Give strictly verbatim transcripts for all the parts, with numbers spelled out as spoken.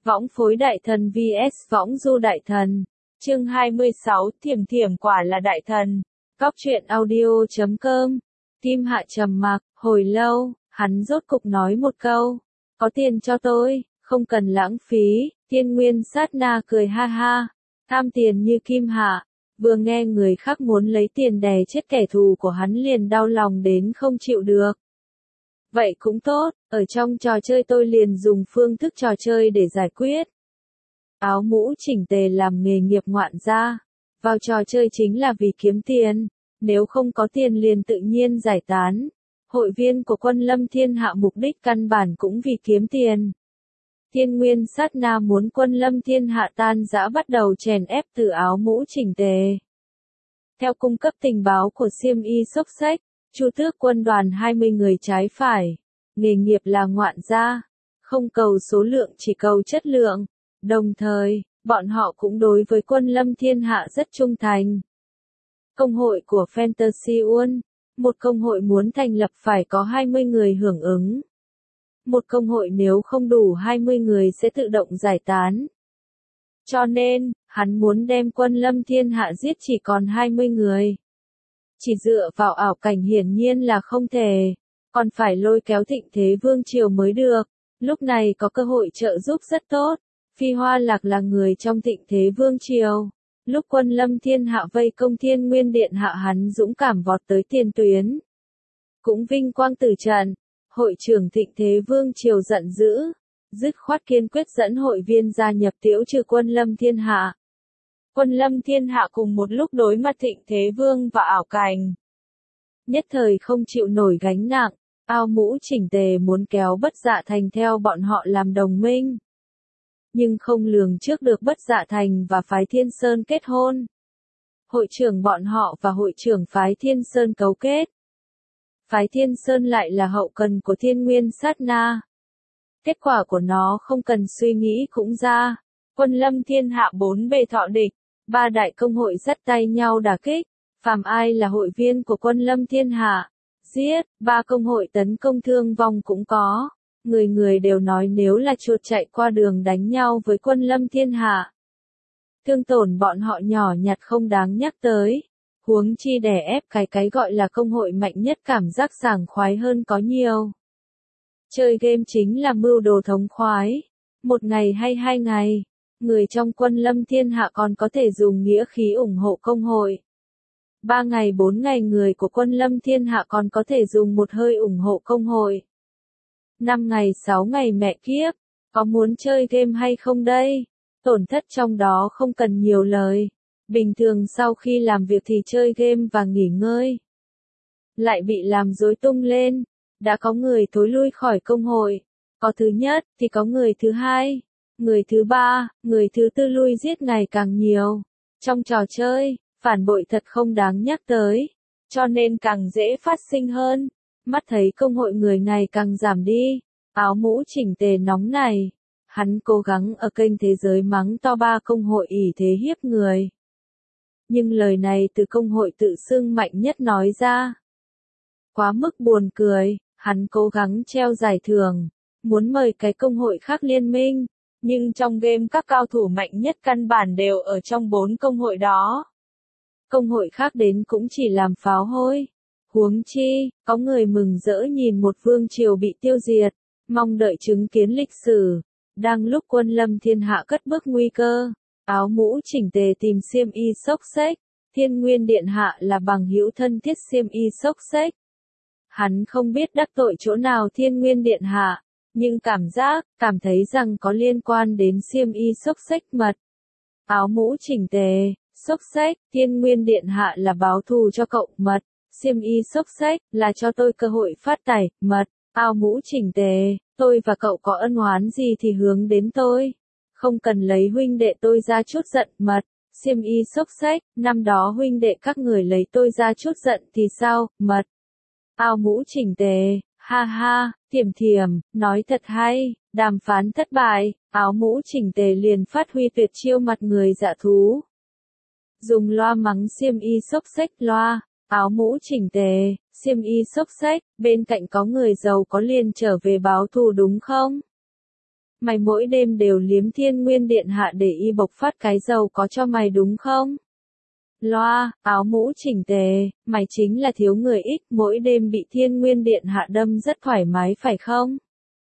Võng phối đại thần vs võng du đại thần. Chương hai mươi sáu, Thiểm Thiểm quả là đại thần. Cóc truyện audio chấm com. Kim Hạ trầm mặc, hồi lâu, hắn rốt cục nói một câu. Có tiền cho tôi, không cần lãng phí. Thiên Nguyên sát na cười ha ha. Tham tiền như Kim Hạ. Vừa nghe người khác muốn lấy tiền đè chết kẻ thù của hắn liền đau lòng đến không chịu được. Vậy cũng tốt, ở trong trò chơi tôi liền dùng phương thức trò chơi để giải quyết. Áo mũ chỉnh tề làm nghề nghiệp ngoạn gia. Vào trò chơi chính là vì kiếm tiền, nếu không có tiền liền tự nhiên giải tán. Hội viên của Quân Lâm Thiên Hạ mục đích căn bản cũng vì kiếm tiền. Thiên Nguyên sát na muốn Quân Lâm Thiên Hạ tan rã bắt đầu chèn ép từ áo mũ chỉnh tề. Theo cung cấp tình báo của Xiêm Y Xốc Xách, Chu Tước quân đoàn hai mươi người trái phải, nghề nghiệp là ngoạn gia, không cầu số lượng chỉ cầu chất lượng, đồng thời, bọn họ cũng đối với Quân Lâm Thiên Hạ rất trung thành. Công hội của Fantasy World, một công hội muốn thành lập phải có hai mươi người hưởng ứng. Một công hội nếu không đủ hai mươi người sẽ tự động giải tán. Cho nên, hắn muốn đem Quân Lâm Thiên Hạ giết chỉ còn hai mươi người. Chỉ dựa vào ảo cảnh hiển nhiên là không thể, còn phải lôi kéo Thịnh Thế Vương Triều mới được. Lúc này có cơ hội trợ giúp rất tốt. Phi Hoa Lạc là người trong Thịnh Thế Vương Triều. Lúc Quân Lâm Thiên Hạ vây công Thiên Nguyên Điện Hạ hắn dũng cảm vọt tới tiền tuyến. Cũng vinh quang tử trận. Hội trưởng Thịnh Thế Vương Triều giận dữ, dứt khoát kiên quyết dẫn hội viên gia nhập tiễu trừ Quân Lâm Thiên Hạ. Quân Lâm Thiên Hạ cùng một lúc đối mặt Thịnh Thế Vương và ảo cảnh. Nhất thời không chịu nổi gánh nặng, áo mũ chỉnh tề muốn kéo Bất Dạ Thành theo bọn họ làm đồng minh. Nhưng không lường trước được Bất Dạ Thành và phái Thiên Sơn kết hôn. Hội trưởng bọn họ và hội trưởng phái Thiên Sơn cấu kết. Phái Thiên Sơn lại là hậu cần của Thiên Nguyên sát na. Kết quả của nó không cần suy nghĩ cũng ra. Quân Lâm Thiên Hạ bốn bề thọ địch, ba đại công hội dắt tay nhau đả kích. Phàm ai là hội viên của Quân Lâm Thiên Hạ, giết, ba công hội tấn công thương vong cũng có. Người người đều nói nếu là chuột chạy qua đường đánh nhau với Quân Lâm Thiên Hạ. Thương tổn bọn họ nhỏ nhặt không đáng nhắc tới. Huống chi đè ép cái cái gọi là công hội mạnh nhất cảm giác sảng khoái hơn có nhiều. Chơi game chính là mưu đồ thống khoái. Một ngày hay hai ngày, người trong Quân Lâm Thiên Hạ còn có thể dùng nghĩa khí ủng hộ công hội. Ba ngày bốn ngày người của Quân Lâm Thiên Hạ còn có thể dùng một hơi ủng hộ công hội. Năm ngày sáu ngày mẹ kiếp, có muốn chơi game hay không đây? Tổn thất trong đó không cần nhiều lời. Bình thường sau khi làm việc thì chơi game và nghỉ ngơi. Lại bị làm rối tung lên. Đã có người thối lui khỏi công hội. Có thứ nhất thì có người thứ hai. Người thứ ba, người thứ tư lui giết ngày càng nhiều. Trong trò chơi, phản bội thật không đáng nhắc tới. Cho nên càng dễ phát sinh hơn. Mắt thấy công hội người ngày càng giảm đi. Áo mũ chỉnh tề nóng này. Hắn cố gắng ở kênh thế giới mắng to ba công hội ỷ thế hiếp người. Nhưng lời này từ công hội tự xưng mạnh nhất nói ra. Quá mức buồn cười, hắn cố gắng treo giải thưởng, muốn mời cái công hội khác liên minh, nhưng trong game các cao thủ mạnh nhất căn bản đều ở trong bốn công hội đó. Công hội khác đến cũng chỉ làm pháo hôi. Huống chi, có người mừng rỡ nhìn một vương triều bị tiêu diệt, mong đợi chứng kiến lịch sử. Đang lúc Quân Lâm Thiên Hạ cất bước nguy cơ. Áo mũ chỉnh tề tìm Xiêm Y Xốc Xách, Thiên Nguyên Điện Hạ là bằng hữu thân thiết Xiêm Y Xốc Xách. Hắn không biết đắc tội chỗ nào Thiên Nguyên Điện Hạ, nhưng cảm giác, cảm thấy rằng có liên quan đến Xiêm Y Xốc Xách mật. Áo mũ chỉnh tề, Xốc Xách, Thiên Nguyên Điện Hạ là báo thù cho cậu mật, Xiêm Y Xốc Xách là cho tôi cơ hội phát tài mật. Áo mũ chỉnh tề, tôi và cậu có ân oán gì thì hướng đến tôi. Không cần lấy huynh đệ tôi ra chút giận mật. Xiêm Y Xốc Xách, năm đó huynh đệ các người lấy tôi ra chút giận thì sao, mật. Áo mũ chỉnh tề, ha ha, Thiểm Thiểm, nói thật hay, đàm phán thất bại, áo mũ chỉnh tề liền phát huy tuyệt chiêu mặt người dạ thú. Dùng loa mắng Xiêm Y Xốc Xách loa, áo mũ chỉnh tề, Xiêm Y Xốc Xách, bên cạnh có người giàu có liền trở về báo thù đúng không? Mày mỗi đêm đều liếm Thiên Nguyên Điện Hạ để y bộc phát cái giàu có cho mày đúng không? Loa, áo mũ chỉnh tề, mày chính là thiếu người ích, mỗi đêm bị Thiên Nguyên Điện Hạ đâm rất thoải mái phải không?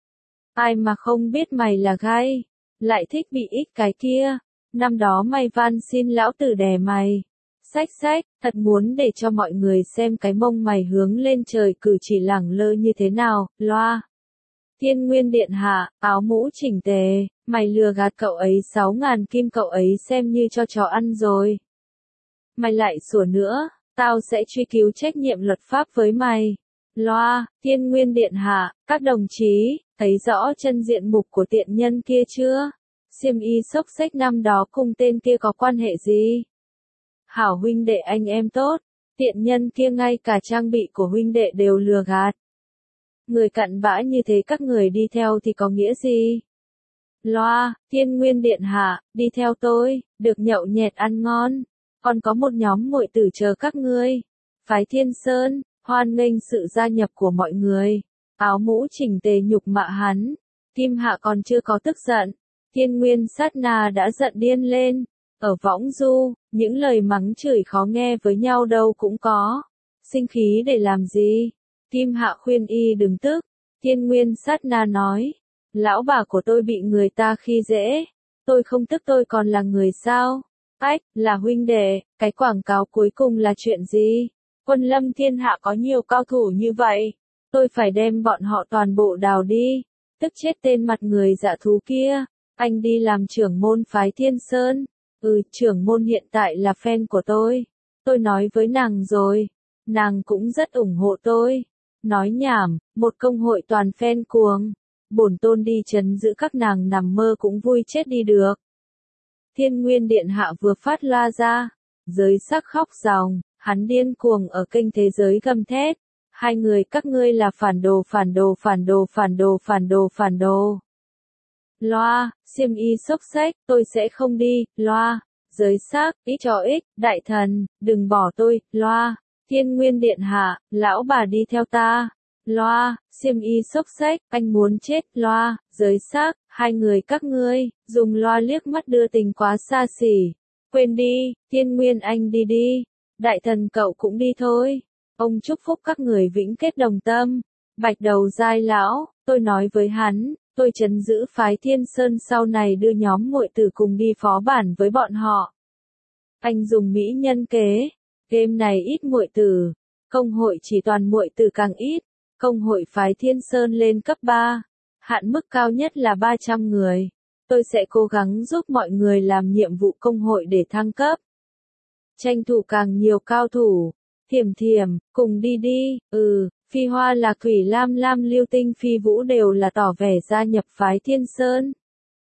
Ai mà không biết mày là gai, lại thích bị ích cái kia. Năm đó mày van xin lão tử đè mày. Xách xách, thật muốn để cho mọi người xem cái mông mày hướng lên trời cử chỉ lẳng lơ như thế nào, loa. Thiên Nguyên Điện Hạ, áo mũ chỉnh tề, mày lừa gạt cậu ấy sáu ngàn kim cậu ấy xem như cho chó ăn rồi. Mày lại sủa nữa, tao sẽ truy cứu trách nhiệm luật pháp với mày. Loa, Thiên Nguyên Điện Hạ, các đồng chí, thấy rõ chân diện mục của tiện nhân kia chưa? Xiêm y xốc xách năm đó cùng tên kia có quan hệ gì? Hảo huynh đệ anh em tốt, tiện nhân kia ngay cả trang bị của huynh đệ đều lừa gạt. Người cặn bã như thế các người đi theo thì có nghĩa gì? Loa, Thiên Nguyên Điện Hạ, đi theo tôi, được nhậu nhẹt ăn ngon. Còn có một nhóm muội tử chờ các ngươi. Phái Thiên Sơn, hoan nghênh sự gia nhập của mọi người. Áo mũ chỉnh tề nhục mạ hắn. Kim Hạ còn chưa có tức giận. Thiên Nguyên Sát Na đã giận điên lên. Ở võng du, những lời mắng chửi khó nghe với nhau đâu cũng có. Sinh khí để làm gì? Kim Hạ khuyên y đừng tức. Thiên Nguyên Sát Na nói. Lão bà của tôi bị người ta khi dễ. Tôi không tức tôi còn là người sao? Ách, là huynh đệ, cái quảng cáo cuối cùng là chuyện gì? Quân lâm thiên hạ có nhiều cao thủ như vậy. Tôi phải đem bọn họ toàn bộ đào đi. Tức chết tên mặt người dạ thú kia. Anh đi làm trưởng môn phái Thiên Sơn. Ừ, trưởng môn hiện tại là fan của tôi. Tôi nói với nàng rồi. Nàng cũng rất ủng hộ tôi. Nói nhảm, một công hội toàn fan cuồng. Bổn tôn đi trấn giữ các nàng nằm mơ cũng vui chết đi được. Thiên Nguyên Điện Hạ vừa phát loa ra. Giới sắc khóc ròng, hắn điên cuồng ở kênh thế giới gầm thét. Hai người các ngươi là phản đồ phản đồ phản đồ phản đồ phản đồ phản đồ. Loa, xiêm y xốc xách, tôi sẽ không đi, loa. Giới sắc, ít cho ích, đại thần, đừng bỏ tôi, loa. Thiên Nguyên Điện Hạ, lão bà đi theo ta. Loa, xiêm y xốc xách, anh muốn chết, loa. Giới sắc, hai người các ngươi, dùng loa liếc mắt đưa tình quá xa xỉ. Quên đi, Thiên Nguyên anh đi đi. Đại thần cậu cũng đi thôi. Ông chúc phúc các người vĩnh kết đồng tâm. Bạch đầu giai lão, tôi nói với hắn, tôi trấn giữ phái Thiên Sơn sau này đưa nhóm muội tử cùng đi phó bản với bọn họ. Anh dùng mỹ nhân kế, game này ít muội tử, công hội chỉ toàn muội tử càng ít, công hội phái Thiên Sơn lên cấp ba, hạn mức cao nhất là ba trăm người. Tôi sẽ cố gắng giúp mọi người làm nhiệm vụ công hội để thăng cấp. Tranh thủ càng nhiều cao thủ. Thiểm thiểm, cùng đi đi, ừ, Phi Hoa Lạc Thủy Lam Lam Lưu Tinh Phi Vũ đều là tỏ vẻ gia nhập phái Thiên Sơn.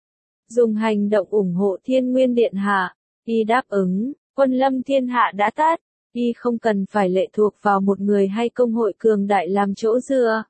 Dùng hành động ủng hộ Thiên Nguyên Điện Hạ, y đáp ứng, quân lâm thiên hạ đã tát, y không cần phải lệ thuộc vào một người hay công hội cường đại làm chỗ dựa.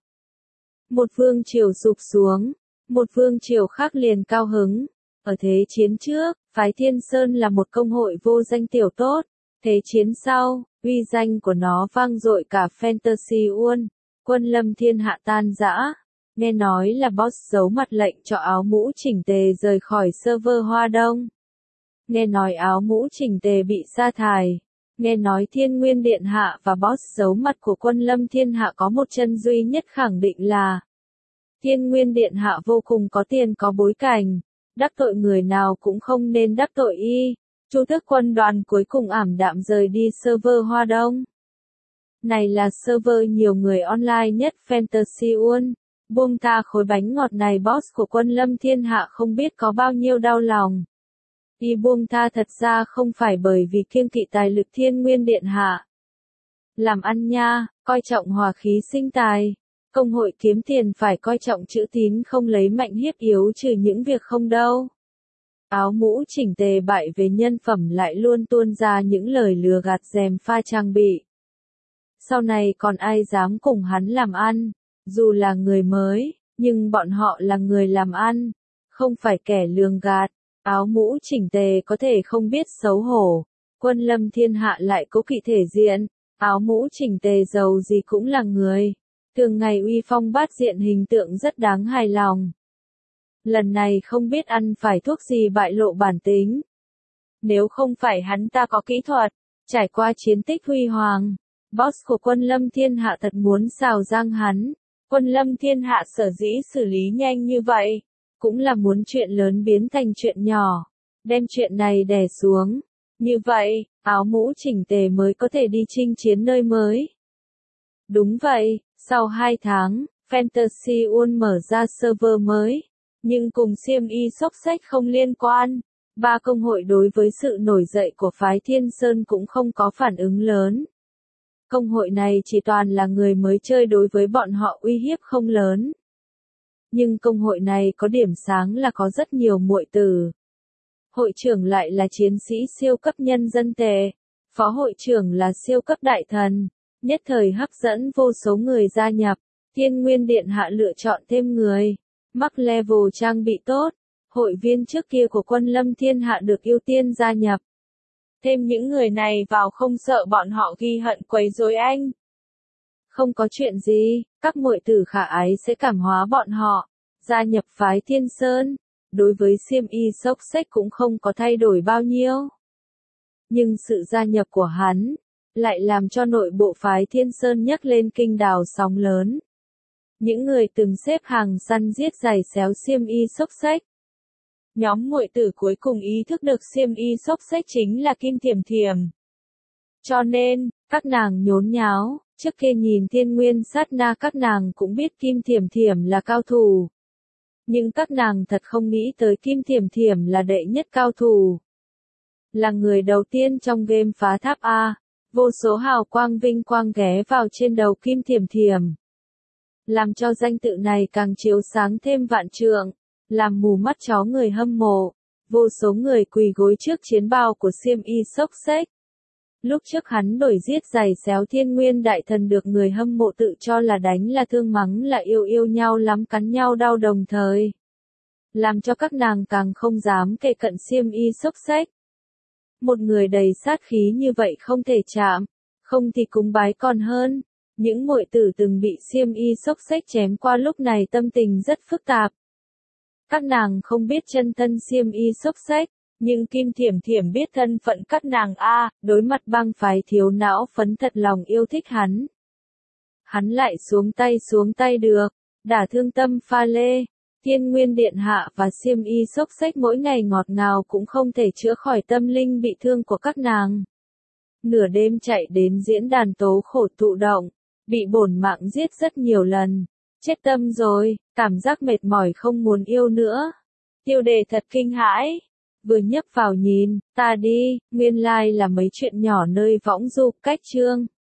Một vương triều sụp xuống, một vương triều khác liền cao hứng. Ở thế chiến trước, phái Thiên Sơn là một công hội vô danh tiểu tốt. Thế chiến sau, uy danh của nó vang dội cả Fantasy World, quân lâm thiên hạ tan rã. Nghe nói là boss giấu mặt lệnh cho áo mũ chỉnh tề rời khỏi server Hoa Đông. Nghe nói áo mũ chỉnh tề bị sa thải. Nghe nói Thiên Nguyên Điện Hạ và boss giấu mặt của quân lâm thiên hạ có một chân duy nhất khẳng định là Thiên Nguyên Điện Hạ vô cùng có tiền có bối cảnh. Đắc tội người nào cũng không nên đắc tội y. Chu Tước quân đoàn cuối cùng ảm đạm rời đi server Hoa Đông. Này là server nhiều người online nhất Fantasy World. Buông tha khối bánh ngọt này boss của quân lâm thiên hạ không biết có bao nhiêu đau lòng. Y buông tha thật ra không phải bởi vì kiêng kỵ tài lực Thiên Nguyên Điện Hạ. Làm ăn nha, coi trọng hòa khí sinh tài. Công hội kiếm tiền phải coi trọng chữ tín không lấy mạnh hiếp yếu trừ những việc không đâu. Áo mũ chỉnh tề bại về nhân phẩm lại luôn tuôn ra những lời lừa gạt dèm pha trang bị. Sau này còn ai dám cùng hắn làm ăn, dù là người mới, nhưng bọn họ là người làm ăn, không phải kẻ lường gạt. Áo mũ chỉnh tề có thể không biết xấu hổ, quân lâm thiên hạ lại cố kỵ thể diện, áo mũ chỉnh tề giàu gì cũng là người. Thường ngày uy phong bát diện hình tượng rất đáng hài lòng. Lần này không biết ăn phải thuốc gì bại lộ bản tính. Nếu không phải hắn ta có kỹ thuật, trải qua chiến tích huy hoàng, boss của quân lâm thiên hạ thật muốn xào giang hắn. Quân lâm thiên hạ sở dĩ xử lý nhanh như vậy, cũng là muốn chuyện lớn biến thành chuyện nhỏ, đem chuyện này đè xuống. Như vậy, áo mũ chỉnh tề mới có thể đi chinh chiến nơi mới. Đúng vậy, sau hai tháng, Fantasy World mở ra server mới, nhưng cùng xiêm y xốc xách không liên quan. Ba công hội đối với sự nổi dậy của phái Thiên Sơn cũng không có phản ứng lớn. Công hội này chỉ toàn là người mới chơi, đối với bọn họ uy hiếp không lớn. Nhưng công hội này có điểm sáng là có rất nhiều muội tử. Hội trưởng lại là chiến sĩ siêu cấp nhân dân tệ, phó hội trưởng là siêu cấp đại thần, nhất thời hấp dẫn vô số người gia nhập. Thiên Nguyên Điện Hạ lựa chọn thêm người, mắc level trang bị tốt, hội viên trước kia của quân lâm thiên hạ được ưu tiên gia nhập. Thêm những người này vào không sợ bọn họ ghi hận quấy rối anh. Không có chuyện gì, các muội tử khả ái sẽ cảm hóa bọn họ, gia nhập phái Thiên Sơn. Đối với xiêm y xốc xách cũng không có thay đổi bao nhiêu. Nhưng sự gia nhập của hắn, lại làm cho nội bộ phái Thiên Sơn nhấc lên kinh đào sóng lớn. Những người từng xếp hàng săn giết giày xéo xiêm y xốc xách. Nhóm muội tử cuối cùng ý thức được xiêm y xốc xách chính là Kim Thiểm Thiểm. Cho nên, các nàng nhốn nháo, trước kia nhìn Thiên Nguyên sát na các nàng cũng biết Kim Thiểm Thiểm là cao thủ. Nhưng các nàng thật không nghĩ tới Kim Thiểm Thiểm là đệ nhất cao thủ. Là người đầu tiên trong game phá tháp A, vô số hào quang vinh quang ghé vào trên đầu Kim Thiểm Thiểm. Làm cho danh tự này càng chiếu sáng thêm vạn trượng, làm mù mắt chó người hâm mộ, vô số người quỳ gối trước chiến bào của xiêm y xốc xách. Lúc trước hắn đổi giết giày xéo Thiên Nguyên đại thần được người hâm mộ tự cho là đánh là thương mắng là yêu yêu nhau lắm cắn nhau đau đồng thời. Làm cho các nàng càng không dám kề cận xiêm y xốc xách. Một người đầy sát khí như vậy không thể chạm, không thì cúng bái còn hơn. Những muội tử từng bị xiêm y xốc xách chém qua lúc này tâm tình rất phức tạp. Các nàng không biết chân thân xiêm y xốc xách, nhưng Kim Thiểm Thiểm biết thân phận các nàng a, đối mặt băng phái thiếu não phấn thật lòng yêu thích hắn. Hắn lại xuống tay xuống tay được, đả thương tâm pha lê. Thiên Nguyên Điện Hạ và xiêm y xốc xách mỗi ngày ngọt ngào cũng không thể chữa khỏi tâm linh bị thương của các nàng. Nửa đêm chạy đến diễn đàn tố khổ thụ động, bị bổn mạng giết rất nhiều lần. Chết tâm rồi, cảm giác mệt mỏi không muốn yêu nữa. Tiêu đề thật kinh hãi. Vừa nhấp vào nhìn, ta đi, nguyên lai like là mấy chuyện nhỏ nơi võng du cách chương.